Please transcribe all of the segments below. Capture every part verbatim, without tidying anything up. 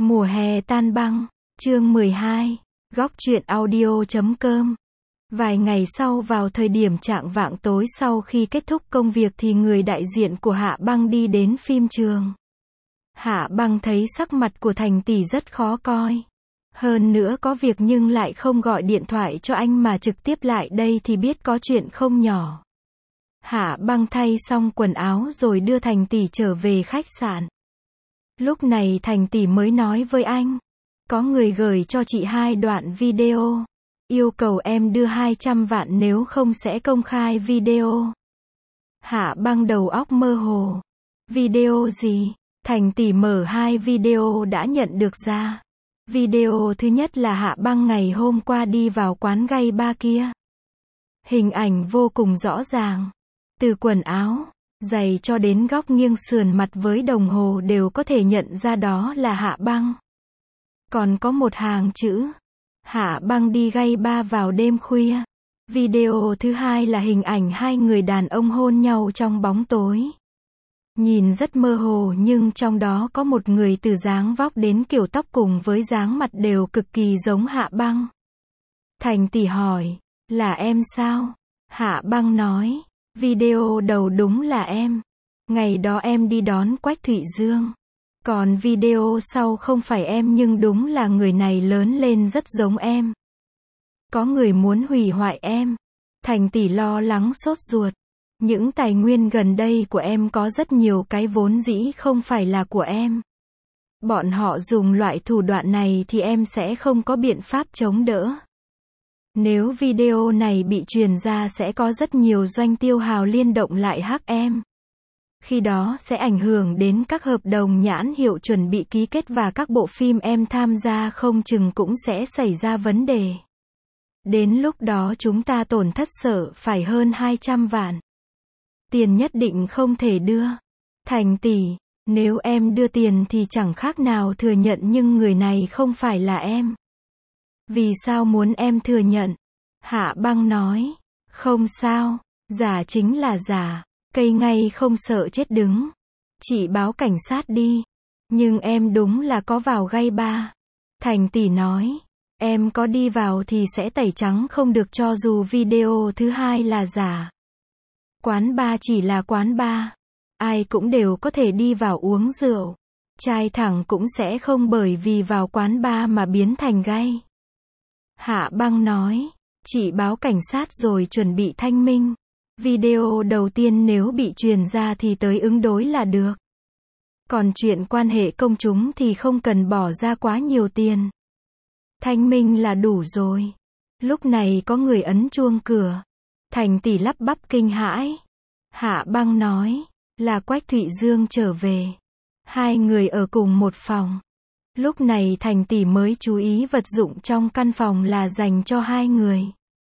Mùa hè tan băng, chương mười hai, góc truyện audio chấm com. Vài ngày sau vào thời điểm chạng vạng tối sau khi kết thúc công việc thì người đại diện của Hạ Băng đi đến phim trường. Hạ Băng thấy sắc mặt của Thành tỷ rất khó coi. Hơn nữa có việc nhưng lại không gọi điện thoại cho anh mà trực tiếp lại đây thì biết có chuyện không nhỏ. Hạ Băng thay xong quần áo rồi đưa Thành tỷ trở về khách sạn. Lúc này Thành tỷ mới nói với anh, có người gửi cho chị hai đoạn video, yêu cầu em đưa hai trăm vạn nếu không sẽ công khai video. Hạ Băng đầu óc mơ hồ. Video gì? Thành tỷ mở hai video đã nhận được ra. Video thứ nhất là Hạ Băng ngày hôm qua đi vào quán gay bar kia. Hình ảnh vô cùng rõ ràng. Từ quần áo, giày cho đến góc nghiêng sườn mặt với đồng hồ đều có thể nhận ra đó là Hạ Băng. Còn có một hàng chữ, Hạ Băng đi gay bar vào đêm khuya. Video thứ hai là hình ảnh hai người đàn ông hôn nhau trong bóng tối. Nhìn rất mơ hồ nhưng trong đó có một người từ dáng vóc đến kiểu tóc cùng với dáng mặt đều cực kỳ giống Hạ Băng. Thành tỷ hỏi, là em sao? Hạ Băng nói, video đầu đúng là em. Ngày đó em đi đón Quách Thụy Dương. Còn video sau không phải em nhưng đúng là người này lớn lên rất giống em. Có người muốn hủy hoại em. Thành tỷ lo lắng sốt ruột. Những tài nguyên gần đây của em có rất nhiều cái vốn dĩ không phải là của em. Bọn họ dùng loại thủ đoạn này thì em sẽ không có biện pháp chống đỡ. Nếu video này bị truyền ra sẽ có rất nhiều doanh tiêu hào liên động lại hack em. Khi đó sẽ ảnh hưởng đến các hợp đồng nhãn hiệu chuẩn bị ký kết và các bộ phim em tham gia không chừng cũng sẽ xảy ra vấn đề. Đến lúc đó chúng ta tổn thất sợ phải hơn hai trăm vạn. Tiền nhất định không thể đưa. Thành tỷ, nếu em đưa tiền thì chẳng khác nào thừa nhận nhưng người này không phải là em. Vì sao muốn em thừa nhận? Hạ Băng nói, không sao, giả chính là giả, cây ngay không sợ chết đứng. Chị báo cảnh sát đi. Nhưng em đúng là có vào gay bar. Thành tỷ nói, em có đi vào thì sẽ tẩy trắng không được cho dù video thứ hai là giả. Quán bar chỉ là quán bar. Ai cũng đều có thể đi vào uống rượu. Trai thẳng cũng sẽ không bởi vì vào quán bar mà biến thành gay. Hạ Băng nói, chị báo cảnh sát rồi chuẩn bị thanh minh. Video đầu tiên nếu bị truyền ra thì tới ứng đối là được. Còn chuyện quan hệ công chúng thì không cần bỏ ra quá nhiều tiền. Thanh minh là đủ rồi. Lúc này có người ấn chuông cửa. Thành tỷ lắp bắp kinh hãi. Hạ Băng nói, là Quách Thụy Dương trở về. Hai người ở cùng một phòng. Lúc này Thành tỷ mới chú ý vật dụng trong căn phòng là dành cho hai người.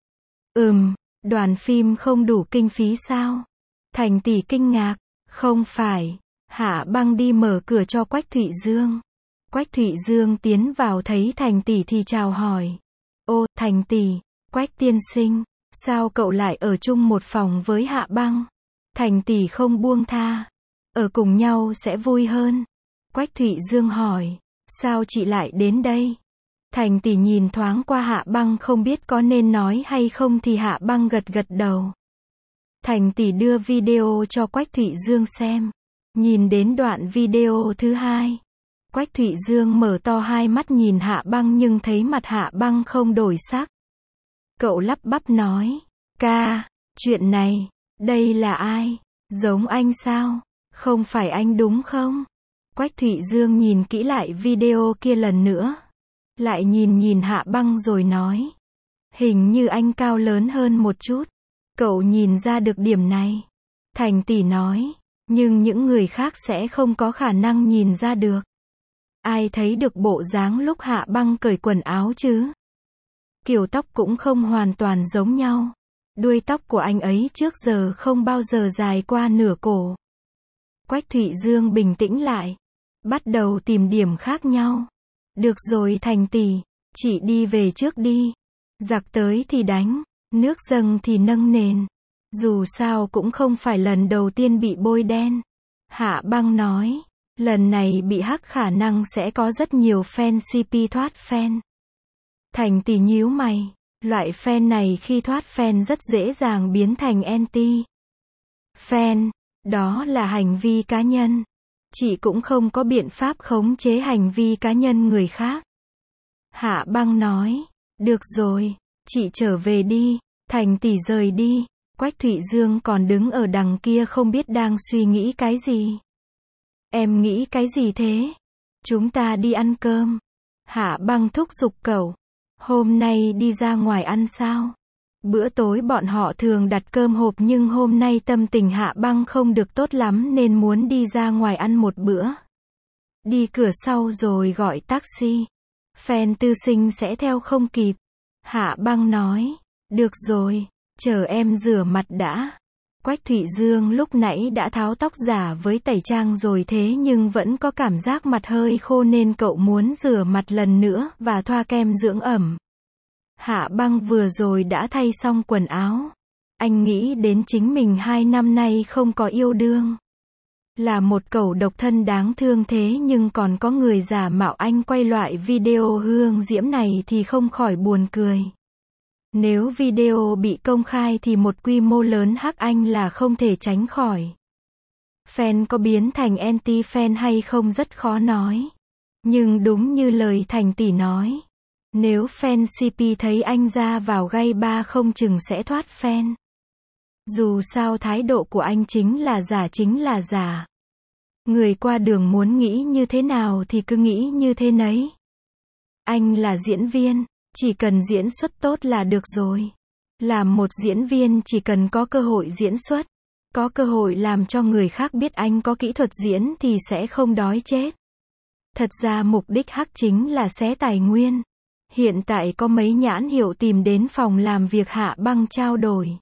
Ừm, đoàn phim không đủ kinh phí sao? Thành tỷ kinh ngạc, không phải. Hạ Băng đi mở cửa cho Quách Thụy Dương. Quách Thụy Dương tiến vào thấy Thành tỷ thì chào hỏi. Ô, Thành tỷ, Quách tiên sinh, sao cậu lại ở chung một phòng với Hạ Băng? Thành tỷ không buông tha. Ở cùng nhau sẽ vui hơn. Quách Thụy Dương hỏi, sao chị lại đến đây? Thành tỷ nhìn thoáng qua Hạ Băng không biết có nên nói hay không thì Hạ Băng gật gật đầu. Thành tỷ đưa video cho Quách Thụy Dương xem. Nhìn đến đoạn video thứ hai. Quách Thụy Dương mở to hai mắt nhìn Hạ Băng nhưng thấy mặt Hạ Băng không đổi sắc. Cậu lắp bắp nói, ca, chuyện này, đây là ai? Giống anh sao? Không phải anh đúng không? Quách Thụy Dương nhìn kỹ lại video kia lần nữa. Lại nhìn nhìn Hạ Băng rồi nói. Hình như anh cao lớn hơn một chút. Cậu nhìn ra được điểm này. Thành tỷ nói. Nhưng những người khác sẽ không có khả năng nhìn ra được. Ai thấy được bộ dáng lúc Hạ Băng cởi quần áo chứ? Kiểu tóc cũng không hoàn toàn giống nhau. Đuôi tóc của anh ấy trước giờ không bao giờ dài qua nửa cổ. Quách Thụy Dương bình tĩnh lại. Bắt đầu tìm điểm khác nhau. Được rồi Thành tỷ, chị đi về trước đi. Giặc tới thì đánh, nước dâng thì nâng nền. Dù sao cũng không phải lần đầu tiên bị bôi đen. Hạ Băng nói, Lần này bị hack khả năng sẽ có rất nhiều fan xê pê thoát fan. Thành tỷ nhíu mày. Loại fan này khi thoát fan rất dễ dàng biến thành anti fan. Đó là hành vi cá nhân. Chị cũng không có biện pháp khống chế hành vi cá nhân người khác. Hạ Băng nói. Được rồi, chị trở về đi. Thành tỷ rời đi. Quách Thụy Dương còn đứng ở đằng kia không biết đang suy nghĩ cái gì. Em nghĩ cái gì thế? Chúng ta đi ăn cơm. Hạ Băng thúc giục cậu. Hôm nay đi ra ngoài ăn sao? Bữa tối bọn họ thường đặt cơm hộp nhưng hôm nay tâm tình Hạ Băng không được tốt lắm nên muốn đi ra ngoài ăn một bữa. Đi cửa sau rồi gọi taxi. Fan tư sinh sẽ theo không kịp. Hạ Băng nói. Được rồi, chờ em rửa mặt đã. Quách Thụy Dương lúc nãy đã tháo tóc giả với tẩy trang rồi thế nhưng vẫn có cảm giác mặt hơi khô nên cậu muốn rửa mặt lần nữa và thoa kem dưỡng ẩm. Hạ Băng vừa rồi đã thay xong quần áo. Anh nghĩ đến chính mình hai năm nay không có yêu đương. Là một cẩu độc thân đáng thương thế nhưng còn có người giả mạo anh quay loại video hương diễm này thì không khỏi buồn cười. Nếu video bị công khai thì một quy mô lớn hack anh là không thể tránh khỏi. Fan có biến thành anti-fan hay không rất khó nói. Nhưng đúng như lời Thành tỷ nói. Nếu fan xê pê thấy anh ra vào gay ba không chừng sẽ thoát fan. Dù sao thái độ của anh chính là giả chính là giả. Người qua đường muốn nghĩ như thế nào thì cứ nghĩ như thế nấy. Anh là diễn viên. Chỉ cần diễn xuất tốt là được rồi. Làm một diễn viên chỉ cần có cơ hội diễn xuất, có cơ hội làm cho người khác biết anh có kỹ thuật diễn thì sẽ không đói chết. Thật ra mục đích hack chính là xé tài nguyên. Hiện tại có mấy nhãn hiệu tìm đến phòng làm việc Hạ Băng trao đổi.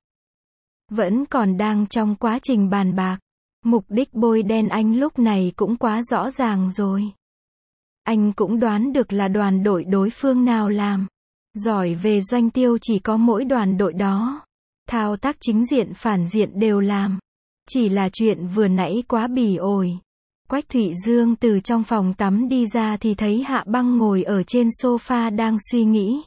Vẫn còn đang trong quá trình bàn bạc. Mục đích bôi đen anh lúc này cũng quá rõ ràng rồi. Anh cũng đoán được là đoàn đội đối phương nào làm. Giỏi về doanh tiêu chỉ có mỗi đoàn đội đó. Thao tác chính diện phản diện đều làm. Chỉ là chuyện vừa nãy quá bỉ ổi. Quách Thụy Dương từ trong phòng tắm đi ra thì thấy Hạ Băng ngồi ở trên sofa đang suy nghĩ.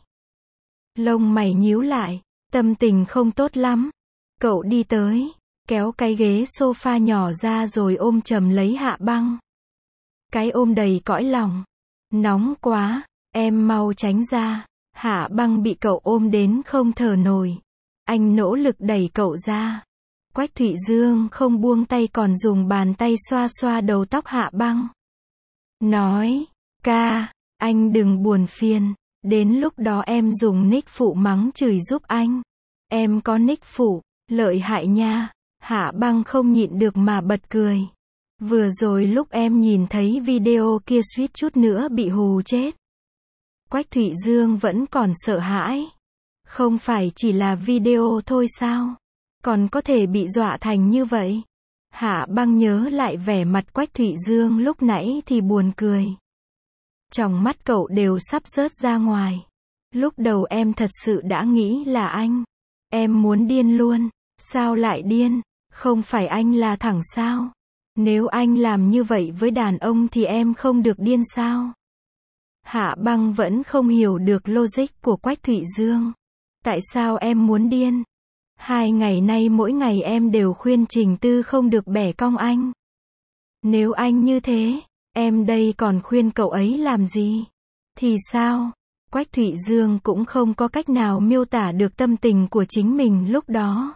Lông mày nhíu lại, tâm tình không tốt lắm. Cậu đi tới, kéo cái ghế sofa nhỏ ra rồi ôm chầm lấy Hạ Băng. Cái ôm đầy cõi lòng. Nóng quá, em mau tránh ra. Hạ Băng bị cậu ôm đến không thở nổi. Anh nỗ lực đẩy cậu ra. Quách Thụy Dương không buông tay còn dùng bàn tay xoa xoa đầu tóc Hạ Băng. Nói, ca, anh đừng buồn phiền. Đến lúc đó em dùng nick phụ mắng chửi giúp anh. Em có nick phụ, lợi hại nha. Hạ Băng không nhịn được mà bật cười. Vừa rồi lúc em nhìn thấy video kia suýt chút nữa bị hù chết. Quách Thụy Dương vẫn còn sợ hãi. Không phải chỉ là video thôi sao? Còn có thể bị dọa thành như vậy? Hạ Băng nhớ lại vẻ mặt Quách Thụy Dương lúc nãy thì buồn cười. Trong mắt cậu đều sắp rớt ra ngoài. Lúc đầu em thật sự đã nghĩ là anh. Em muốn điên luôn. Sao lại điên? Không phải anh là thẳng sao? Nếu anh làm như vậy với đàn ông thì em không được điên sao? Hạ Băng vẫn không hiểu được logic của Quách Thụy Dương. Tại sao em muốn điên? Hai ngày nay mỗi ngày em đều khuyên Trình Tư không được bẻ cong anh. Nếu anh như thế, em đây còn khuyên cậu ấy làm gì? Thì sao? Quách Thụy Dương cũng không có cách nào miêu tả được tâm tình của chính mình lúc đó.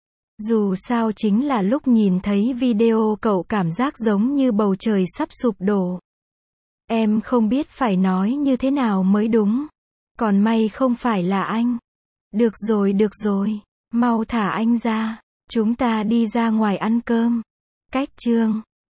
Dù sao chính là lúc nhìn thấy video cậu cảm giác giống như bầu trời sắp sụp đổ. Em không biết phải nói như thế nào mới đúng. Còn may không phải là anh. Được rồi được rồi, mau thả anh ra. Chúng ta đi ra ngoài ăn cơm. Cách chương